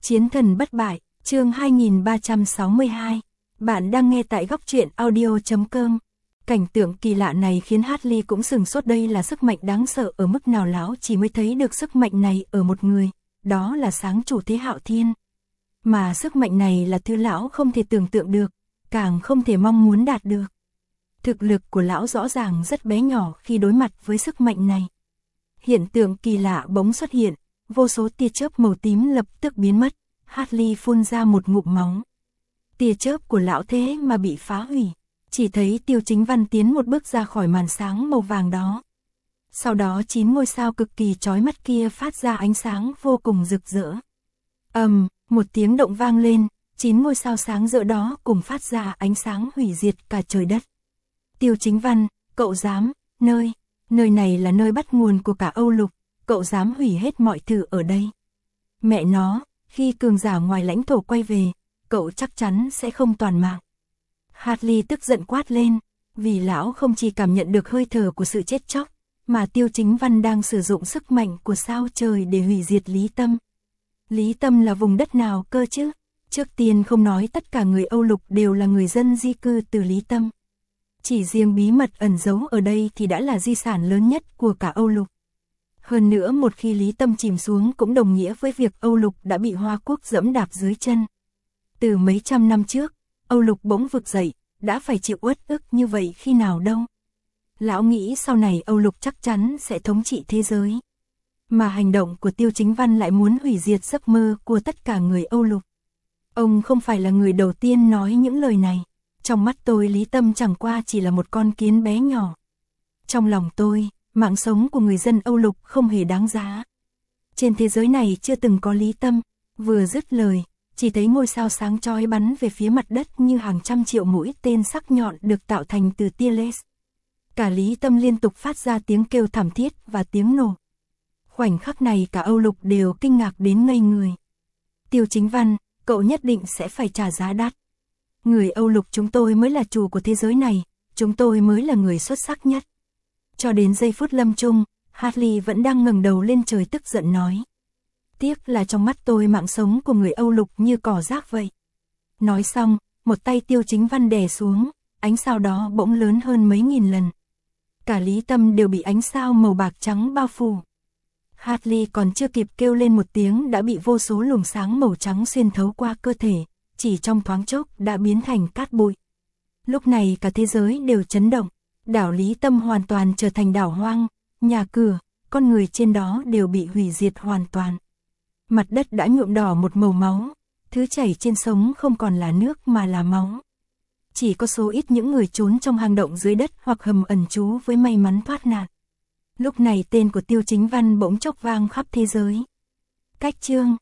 Chiến thần bất bại, chương 2362. Bạn đang nghe tại góc truyện audio.com. Cảnh tượng kỳ lạ này khiến Hartley cũng sửng sốt, đây là sức mạnh đáng sợ ở mức nào, lão chỉ mới thấy được sức mạnh này ở một người, đó là sáng chủ Thế Hạo Thiên. Mà sức mạnh này là thứ lão không thể tưởng tượng được, càng không thể mong muốn đạt được. Thực lực của lão rõ ràng rất bé nhỏ khi đối mặt với sức mạnh này. Hiện tượng kỳ lạ bỗng xuất hiện, vô số tia chớp màu tím lập tức biến mất, Hartley phun ra một ngụm máu. Tia chớp của lão thế mà bị phá hủy, chỉ thấy Tiêu Chính Văn tiến một bước ra khỏi màn sáng màu vàng đó. Sau đó 9 ngôi sao cực kỳ chói mắt kia phát ra ánh sáng vô cùng rực rỡ. Một tiếng động vang lên, 9 ngôi sao sáng rỡ đó cùng phát ra ánh sáng hủy diệt cả trời đất. Tiêu Chính Văn, cậu dám, nơi này là nơi bắt nguồn của cả Âu Lục, cậu dám hủy hết mọi thứ ở đây. Mẹ nó, khi cường giả ngoài lãnh thổ quay về, cậu chắc chắn sẽ không toàn mạng. Hartley tức giận quát lên, vì lão không chỉ cảm nhận được hơi thở của sự chết chóc, mà Tiêu Chính Văn đang sử dụng sức mạnh của sao trời để hủy diệt Lý Tâm. Lý Tâm là vùng đất nào cơ chứ? Trước tiên không nói tất cả người Âu Lục đều là người dân di cư từ Lý Tâm. Chỉ riêng bí mật ẩn giấu ở đây thì đã là di sản lớn nhất của cả Âu Lục. Hơn nữa một khi Lý Tâm chìm xuống cũng đồng nghĩa với việc Âu Lục đã bị Hoa Quốc dẫm đạp dưới chân. Từ mấy trăm năm trước, Âu Lục bỗng vực dậy, đã phải chịu uất ức như vậy khi nào đâu. Lão nghĩ sau này Âu Lục chắc chắn sẽ thống trị thế giới. Mà hành động của Tiêu Chính Văn lại muốn hủy diệt giấc mơ của tất cả người Âu Lục. Ông không phải là người đầu tiên nói những lời này. Trong mắt tôi Lý Tâm chẳng qua chỉ là một con kiến bé nhỏ. Trong lòng tôi, mạng sống của người dân Âu Lục không hề đáng giá. Trên thế giới này chưa từng có Lý Tâm. Vừa dứt lời, chỉ thấy ngôi sao sáng chói bắn về phía mặt đất như hàng trăm triệu mũi tên sắc nhọn được tạo thành từ tia laser. Cả Lý Tâm liên tục phát ra tiếng kêu thảm thiết và tiếng nổ. Khoảnh khắc này cả Âu Lục đều kinh ngạc đến ngây người. Tiêu Chính Văn, cậu nhất định sẽ phải trả giá đắt. Người Âu Lục chúng tôi mới là chủ của thế giới này, chúng tôi mới là người xuất sắc nhất. Cho đến giây phút lâm chung, Hartley vẫn đang ngẩng đầu lên trời tức giận nói. Tiếc là trong mắt tôi mạng sống của người Âu Lục như cỏ rác vậy. Nói xong, một tay Tiêu Chính Văn đè xuống, ánh sao đó bỗng lớn hơn mấy nghìn lần. Cả Lý Tâm đều bị ánh sao màu bạc trắng bao phủ. Hartley còn chưa kịp kêu lên một tiếng đã bị vô số luồng sáng màu trắng xuyên thấu qua cơ thể, chỉ trong thoáng chốc đã biến thành cát bụi. Lúc này cả thế giới đều chấn động, đảo Lý Tâm hoàn toàn trở thành đảo hoang, nhà cửa, con người trên đó đều bị hủy diệt hoàn toàn. Mặt đất đã nhuộm đỏ một màu máu, thứ chảy trên sông không còn là nước mà là máu. Chỉ có số ít những người trốn trong hang động dưới đất hoặc hầm ẩn trú với may mắn thoát nạn. Lúc này tên của Tiêu Chính Văn bỗng chốc vang khắp thế giới. Cách chương